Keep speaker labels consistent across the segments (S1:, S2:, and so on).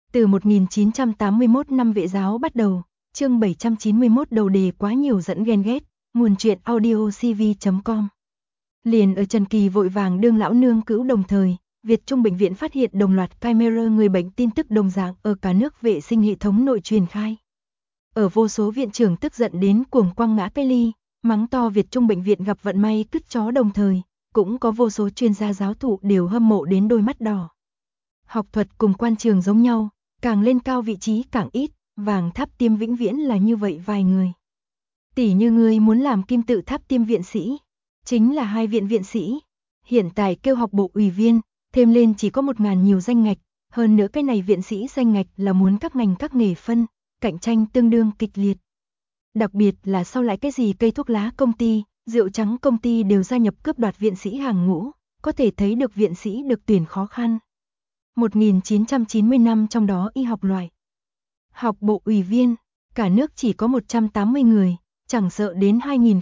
S1: Từ 1981 năm vệ giáo bắt đầu, chương 791 đầu đề quá nhiều dẫn ghen ghét, nguồn truyện audio cv.com. Liền ở Trần Kỳ vội vàng đương lão nương cữu đồng thời, Việt Trung bệnh viện phát hiện đồng loạt camera người bệnh tin tức đồng dạng ở cả nước vệ sinh hệ thống nội truyền khai. Ở vô số viện trưởng tức giận đến cuồng quăng ngã cái ly, mắng to Việt Trung bệnh viện gặp vận may cứt chó đồng thời, cũng có vô số chuyên gia giáo thụ đều hâm mộ đến đôi mắt đỏ. Học thuật cùng quan trường giống nhau, càng lên cao vị trí càng ít, vàng tháp tiêm vĩnh viễn là như vậy vài người. Tỷ như người muốn làm kim tự tháp tiêm viện sĩ, chính là 2 viện viện sĩ. Hiện tại kêu học bộ ủy viên, thêm lên chỉ có 1.000 nhiều danh ngạch, hơn nữa cái này viện sĩ danh ngạch là muốn các ngành các nghề phân, cạnh tranh tương đương kịch liệt. Đặc biệt là sau lại cái gì cây thuốc lá công ty, rượu trắng công ty đều gia nhập cướp đoạt viện sĩ hàng ngũ, có thể thấy được viện sĩ được tuyển khó khăn. 1990 năm trong đó y học loại. Học bộ ủy viên, cả nước chỉ có 180 người, chẳng sợ đến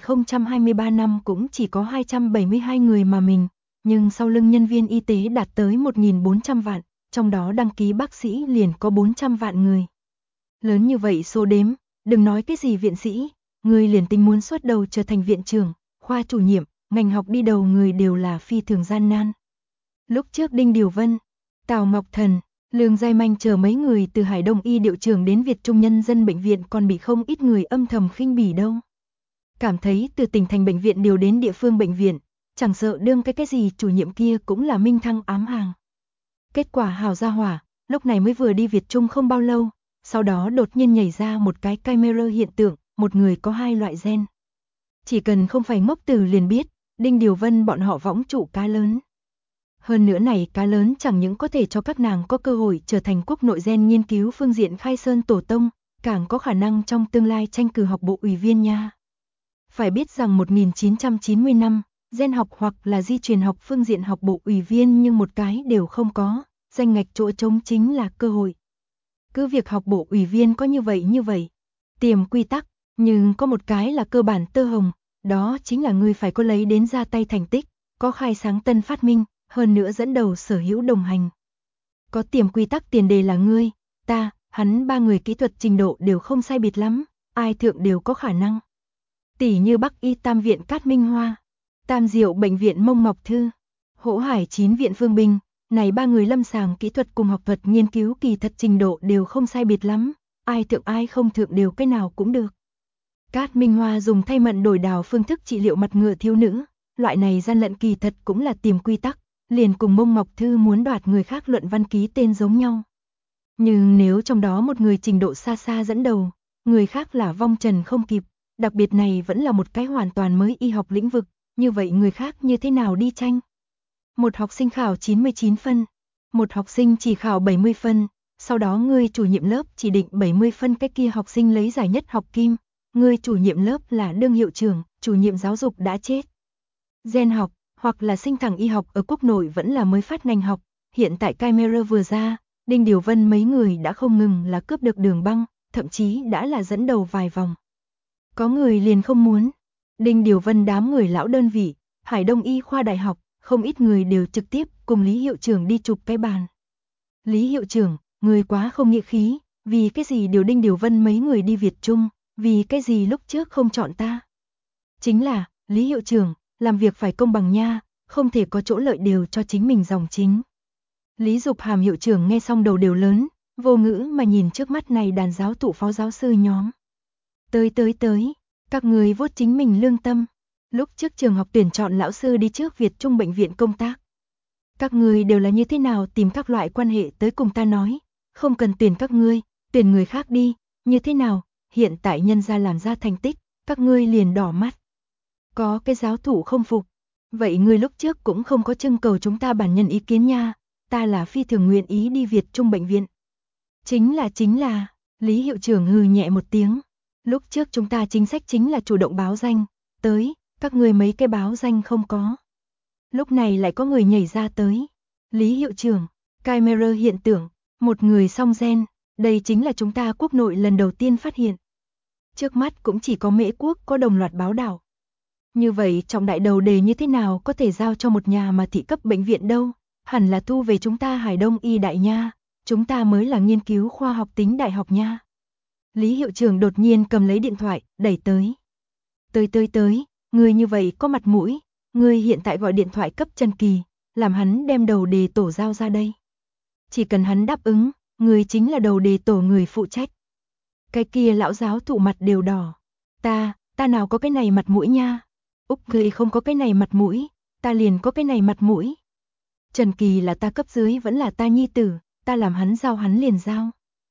S1: 2023 năm cũng chỉ có 272 người mà mình, nhưng sau lưng nhân viên y tế đạt tới 1.400 vạn, trong đó đăng ký bác sĩ liền có 400 vạn người. Lớn như vậy số đếm, đừng nói cái gì viện sĩ, người liền tính muốn xuất đầu trở thành viện trưởng, khoa chủ nhiệm, ngành học đi đầu người đều là phi thường gian nan. Lúc trước Đinh Điều Vân, Tào Ngọc Thần, Lương Giai Manh chờ mấy người từ Hải Đông y điệu trường đến Việt Trung nhân dân bệnh viện còn bị không ít người âm thầm khinh bỉ đâu. Cảm thấy từ tỉnh thành bệnh viện điều đến địa phương bệnh viện, chẳng sợ đương cái gì chủ nhiệm kia cũng là minh thăng ám hàng. Kết quả hào gia hỏa, lúc này mới vừa đi Việt Trung không bao lâu, sau đó đột nhiên nhảy ra một cái camera hiện tượng, một người có 2 loại gen. Chỉ cần không phải ngốc từ liền biết, Đinh Điều Vân bọn họ võng trụ cá lớn. Hơn nữa này cá lớn chẳng những có thể cho các nàng có cơ hội trở thành quốc nội gen nghiên cứu phương diện khai sơn tổ tông, càng có khả năng trong tương lai tranh cử học bộ ủy viên nha. Phải biết rằng 1990 năm, gen học hoặc là di truyền học phương diện học bộ ủy viên nhưng một cái đều không có, danh ngạch chỗ trống chính là cơ hội. Cứ việc học bộ ủy viên có như vậy, tiềm quy tắc, nhưng có một cái là cơ bản tơ hồng, đó chính là người phải có lấy đến ra tay thành tích, có khai sáng tân phát minh, hơn nữa dẫn đầu sở hữu đồng hành. Có tiềm quy tắc tiền đề là ngươi, ta, hắn 3 người kỹ thuật trình độ đều không sai biệt lắm, ai thượng đều có khả năng. Tỷ như Bắc Y Tam viện Cát Minh Hoa, Tam Diệu bệnh viện Mông Ngọc Thư, Hỗ Hải 9 viện Phương Bình, này 3 người lâm sàng kỹ thuật cùng học thuật nghiên cứu kỳ thật trình độ đều không sai biệt lắm, ai thượng ai không thượng đều cái nào cũng được. Cát Minh Hoa dùng thay mận đổi đào phương thức trị liệu mặt ngựa thiếu nữ, loại này gian lận kỳ thật cũng là tiềm quy tắc, liền cùng Mông Ngọc Thư muốn đoạt người khác luận văn ký tên giống nhau. Nhưng nếu trong đó một người trình độ xa xa dẫn đầu, người khác là vong trần không kịp, đặc biệt này vẫn là một cái hoàn toàn mới y học lĩnh vực, như vậy người khác như thế nào đi tranh? Một học sinh khảo 99 phân, một học sinh chỉ khảo 70 phân, sau đó ngươi chủ nhiệm lớp chỉ định 70 phân cái kia học sinh lấy giải nhất học kim, ngươi chủ nhiệm lớp là đương hiệu trưởng, chủ nhiệm giáo dục đã chết. Gen học, hoặc là sinh thẳng y học ở quốc nội vẫn là mới phát ngành học, hiện tại camera vừa ra, Đinh Điều Vân mấy người đã không ngừng là cướp được đường băng, thậm chí đã là dẫn đầu vài vòng. Có người liền không muốn. Đinh Điều Vân đám người lão đơn vị, Hải Đông y khoa đại học, không ít người đều trực tiếp cùng Lý hiệu trưởng đi chụp cái bàn. Lý hiệu trưởng, người quá không nghĩa khí, vì cái gì điều Đinh Điều Vân mấy người đi Việt Trung, vì cái gì lúc trước không chọn ta. Chính là, Lý hiệu trưởng, làm việc phải công bằng nha, không thể có chỗ lợi đều cho chính mình dòng chính. Lý Dục Hàm hiệu trưởng nghe xong đầu đều lớn, vô ngữ mà nhìn trước mắt này đàn giáo thụ phó giáo sư nhóm. Tới, các người vuốt chính mình lương tâm. Lúc trước trường học tuyển chọn lão sư đi trước Việt Trung bệnh viện công tác. Các người đều là như thế nào tìm các loại quan hệ tới cùng ta nói, không cần tuyển các ngươi, tuyển người khác đi, như thế nào, hiện tại nhân gia làm ra thành tích, các ngươi liền đỏ mắt. Có cái giáo thủ không phục, vậy ngươi lúc trước cũng không có trưng cầu chúng ta bản nhân ý kiến nha, ta là phi thường nguyện ý đi Việt Trung bệnh viện. Chính là, Lý hiệu trưởng hừ nhẹ một tiếng, lúc trước chúng ta chính sách chính là chủ động báo danh, tới, các ngươi mấy cái báo danh không có. Lúc này lại có người nhảy ra tới, Lý hiệu trưởng, camera hiện tượng, một người song gen, đây chính là chúng ta quốc nội lần đầu tiên phát hiện. Trước mắt cũng chỉ có Mễ Quốc có đồng loạt báo đảo. Như vậy trọng đại đầu đề như thế nào có thể giao cho một nhà mà thị cấp bệnh viện đâu, hẳn là thu về chúng ta Hải Đông y đại nha, chúng ta mới là nghiên cứu khoa học tính đại học nha. Lý hiệu trưởng đột nhiên cầm lấy điện thoại, đẩy tới. Tới, ngươi như vậy có mặt mũi, ngươi hiện tại gọi điện thoại cấp Trần Kỳ, làm hắn đem đầu đề tổ giao ra đây. Chỉ cần hắn đáp ứng, ngươi chính là đầu đề tổ người phụ trách. Cái kia lão giáo thụ mặt đều đỏ. Ta nào có cái này mặt mũi nha. Úc ngươi không có cái này mặt mũi, ta liền có cái này mặt mũi. Trần Kỳ là ta cấp dưới vẫn là ta nhi tử, ta làm hắn giao hắn liền giao.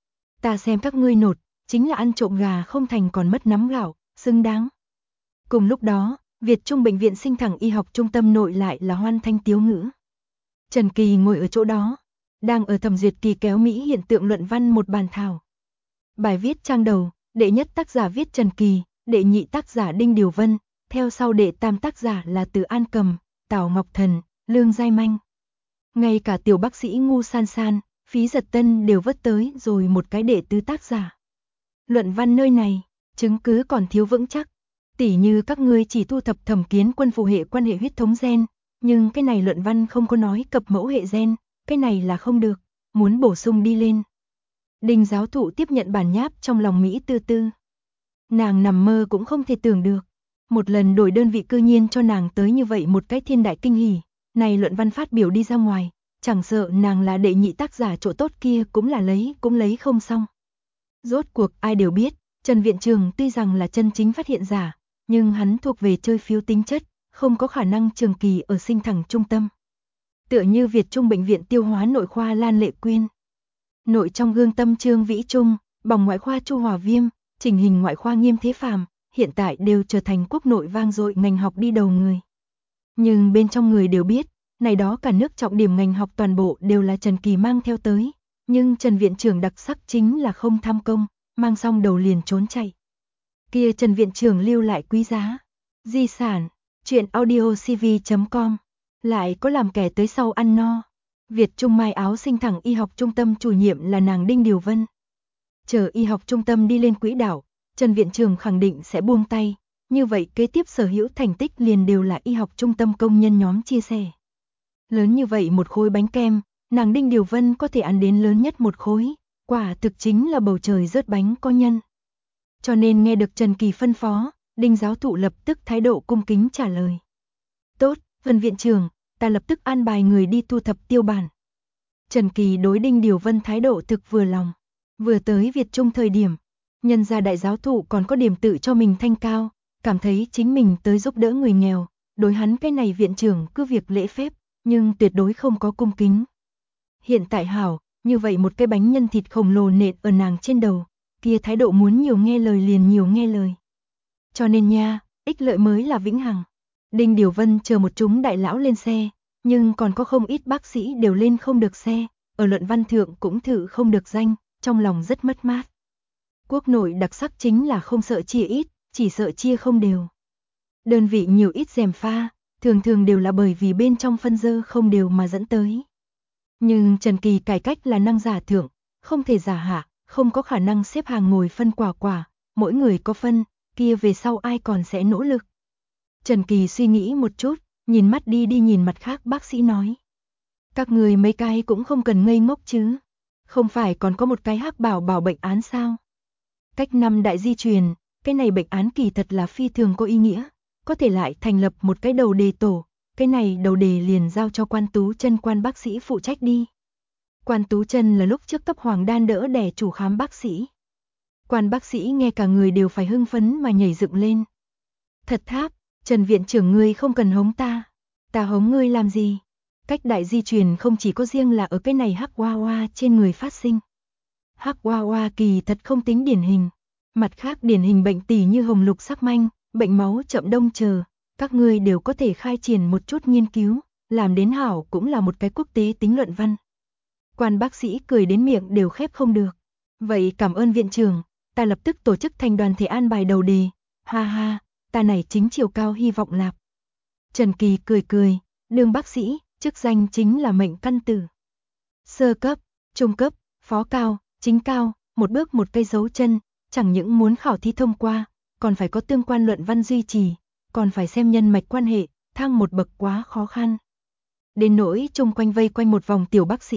S1: Ta xem các ngươi nột, chính là ăn trộm gà không thành còn mất nắm gạo, xứng đáng. Cùng lúc đó, Việt Trung Bệnh viện Sinh Thẳng Y học trung tâm nội lại là hoan thanh tiếu ngữ. Trần Kỳ ngồi ở chỗ đó, đang ở thẩm duyệt kỳ kéo Mỹ hiện tượng luận văn một bàn thảo. Bài viết trang đầu, đệ nhất tác giả viết Trần Kỳ, đệ nhị tác giả Đinh Điều Vân, theo sau đệ tam tác giả là Từ An Cầm, Tào Ngọc Thần, Lương Giai Manh. Ngay cả tiểu bác sĩ Ngu San San, Phí Giật Tân đều vất tới rồi một cái đệ tứ tác giả. Luận văn nơi này, chứng cứ còn thiếu vững chắc. Tỉ như các ngươi chỉ thu thập thẩm kiến quân phù hệ quan hệ huyết thống gen, nhưng cái này luận văn không có nói cập mẫu hệ gen, cái này là không được, muốn bổ sung đi lên. Đinh giáo thụ tiếp nhận bản nháp trong lòng Mỹ tư tư. Nàng nằm mơ cũng không thể tưởng được. Một lần đổi đơn vị cư nhiên cho nàng tới như vậy một cái thiên đại kinh hỉ. Này luận văn phát biểu đi ra ngoài, chẳng sợ nàng là đệ nhị tác giả chỗ tốt kia cũng lấy không xong. Rốt cuộc ai đều biết, Trần Viện Trường tuy rằng là chân chính phát hiện giả, nhưng hắn thuộc về chơi phiếu tính chất, không có khả năng trường kỳ ở Sinh Thẳng trung tâm. Tựa như Việt Trung Bệnh viện Tiêu hóa Nội khoa Lan Lệ Quyên, nội trong gương tâm Trương Vĩ Trung, bỏng ngoại khoa Chu Hòa Viêm, chỉnh hình ngoại khoa Nghiêm Thế Phàm, hiện tại đều trở thành quốc nội vang dội ngành học đi đầu người. Nhưng bên trong người đều biết, này đó cả nước trọng điểm ngành học toàn bộ đều là Trần Kỳ mang theo tới, nhưng Trần Viện Trưởng đặc sắc chính là không tham công, mang xong đầu liền trốn chạy. Kia Trần Viện Trưởng lưu lại quý giá di sản, truyện audiocv.com, lại có làm kẻ tới sau ăn no. Việt Trung Mai Áo Sinh Thẳng Y học trung tâm chủ nhiệm là nàng Đinh Điều Vân. Chờ y học trung tâm đi lên quỹ đạo, Trần Viện Trưởng khẳng định sẽ buông tay, như vậy kế tiếp sở hữu thành tích liền đều là y học trung tâm công nhân nhóm chia sẻ. Lớn như vậy một khối bánh kem, nàng Đinh Điều Vân có thể ăn đến lớn nhất một khối, quả thực chính là bầu trời rớt bánh có nhân. Cho nên nghe được Trần Kỳ phân phó, Đinh giáo thụ lập tức thái độ cung kính trả lời. Tốt, Vân Viện Trưởng, ta lập tức an bài người đi thu thập tiêu bản. Trần Kỳ đối Đinh Điều Vân thái độ thực vừa lòng. Vừa tới Việt Trung thời điểm, nhân gia đại giáo thụ còn có điểm tự cho mình thanh cao, cảm thấy chính mình tới giúp đỡ người nghèo, đối hắn cái này viện trưởng cứ việc lễ phép, nhưng tuyệt đối không có cung kính. Hiện tại hảo, như vậy một cái bánh nhân thịt khổng lồ nện ở nàng trên đầu, kia thái độ muốn nhiều nghe lời liền nhiều nghe lời. Cho nên nha, ích lợi mới là vĩnh hằng. Đinh Điều Vân chờ một chúng đại lão lên xe, nhưng còn có không ít bác sĩ đều lên không được xe, ở luận văn thượng cũng thử không được danh, trong lòng rất mất mát. Quốc nội đặc sắc chính là không sợ chia ít, chỉ sợ chia không đều. Đơn vị nhiều ít gièm pha, thường thường đều là bởi vì bên trong phân dơ không đều mà dẫn tới. Nhưng Trần Kỳ cải cách là năng giả thượng, không thể giả hạ, không có khả năng xếp hàng ngồi phân quả, mỗi người có phân, kia về sau ai còn sẽ nỗ lực. Trần Kỳ suy nghĩ một chút, nhìn mắt đi nhìn mặt khác bác sĩ nói. Các người mấy cái cũng không cần ngây ngốc chứ. Không phải còn có một cái hắc bảo bệnh án sao? Cách 5 đại di truyền, cái này bệnh án kỳ thật là phi thường có ý nghĩa, có thể lại thành lập một cái đầu đề tổ, cái này đầu đề liền giao cho Quan Tú Chân quan bác sĩ phụ trách đi. Quan Tú Chân là lúc trước cấp Hoàng Đan đỡ đẻ chủ khám bác sĩ. Quan bác sĩ nghe cả người đều phải hưng phấn mà nhảy dựng lên. Thật tháp, Trần Viện Trưởng ngươi không cần hống ta hống ngươi làm gì? Cách đại di truyền không chỉ có riêng là ở cái này hắc hoa hoa trên người phát sinh. Hắc hoa hoa kỳ thật không tính điển hình. Mặt khác điển hình bệnh tỉ như hồng lục sắc manh, bệnh máu chậm đông chờ, các ngươi đều có thể khai triển một chút nghiên cứu, làm đến hảo cũng là một cái quốc tế tính luận văn. Quan bác sĩ cười đến miệng đều khép không được. Vậy cảm ơn viện trưởng, ta lập tức tổ chức thành đoàn thể an bài đầu đề. Ha ha, ta này chính chiều cao hy vọng lạp. Trần Kỳ cười, đương bác sĩ, chức danh chính là mệnh căn tử. Sơ cấp, trung cấp, phó cao, chính cao, một bước một cây dấu chân, chẳng những muốn khảo thí thông qua, còn phải có tương quan luận văn duy trì, còn phải xem nhân mạch quan hệ, thăng một bậc quá khó khăn. Đến nỗi chung quanh vây quanh một vòng tiểu bác sĩ,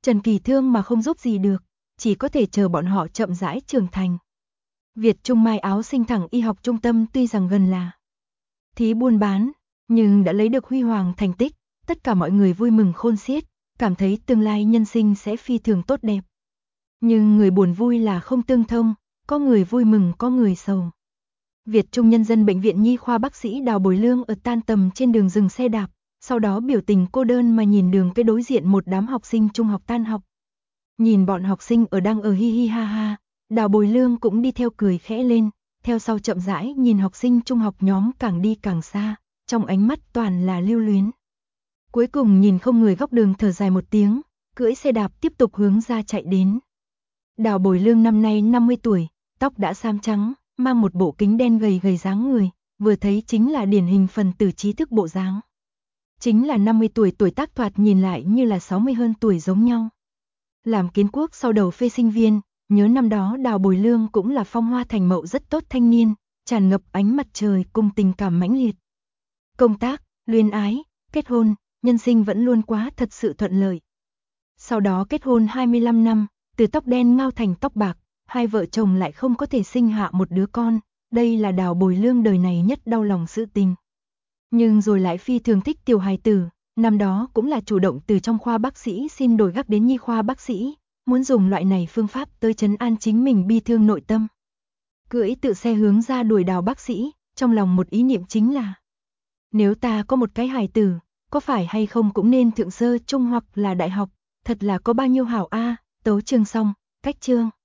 S1: Trần Kỳ thương mà không giúp gì được, chỉ có thể chờ bọn họ chậm rãi trưởng thành. Việt Trung Mai Áo Sinh thẳng y học trung tâm tuy rằng gần là thí buôn bán, nhưng đã lấy được huy hoàng thành tích, tất cả mọi người vui mừng khôn xiết, cảm thấy tương lai nhân sinh sẽ phi thường tốt đẹp. Nhưng người buồn vui là không tương thông, có người vui mừng có người sầu. Việt Trung Nhân dân Bệnh viện Nhi khoa bác sĩ Đào Bồi Lương ở tan tầm trên đường dừng xe đạp, sau đó biểu tình cô đơn mà nhìn đường cái đối diện một đám học sinh trung học tan học. Nhìn bọn học sinh ở đang ở hi hi ha ha, Đào Bồi Lương cũng đi theo cười khẽ lên, theo sau chậm rãi nhìn học sinh trung học nhóm càng đi càng xa, trong ánh mắt toàn là lưu luyến. Cuối cùng nhìn không người góc đường thở dài một tiếng, cưỡi xe đạp tiếp tục hướng ra chạy đến. Đào Bồi Lương năm nay 50 tuổi, tóc đã xám trắng, mang một bộ kính đen gầy gầy dáng người, vừa thấy chính là điển hình phần tử trí thức bộ dáng. Chính là 50 tuổi tuổi tác thoạt nhìn lại như là 60 hơn tuổi giống nhau. Làm kiến quốc sau đầu phê sinh viên, nhớ năm đó Đào Bồi Lương cũng là phong hoa thành mậu rất tốt thanh niên, tràn ngập ánh mặt trời cùng tình cảm mãnh liệt. Công tác, luyến ái, kết hôn, nhân sinh vẫn luôn quá thật sự thuận lợi. Sau đó kết hôn 25 năm, từ tóc đen ngao thành tóc bạc, hai vợ chồng lại không có thể sinh hạ một đứa con, đây là Đào Bồi Lương đời này nhất đau lòng sự tình. Nhưng rồi lại phi thường thích tiểu hài tử, năm đó cũng là chủ động từ trong khoa bác sĩ xin đổi gác đến nhi khoa bác sĩ, muốn dùng loại này phương pháp tới trấn an chính mình bi thương nội tâm. Cưỡi tự xe hướng ra đuổi Đào bác sĩ, trong lòng một ý niệm chính là nếu ta có một cái hài tử, có phải hay không cũng nên thượng sơ trung hoặc là đại học, thật là có bao nhiêu hảo a. Tấu chương xong, cách chương.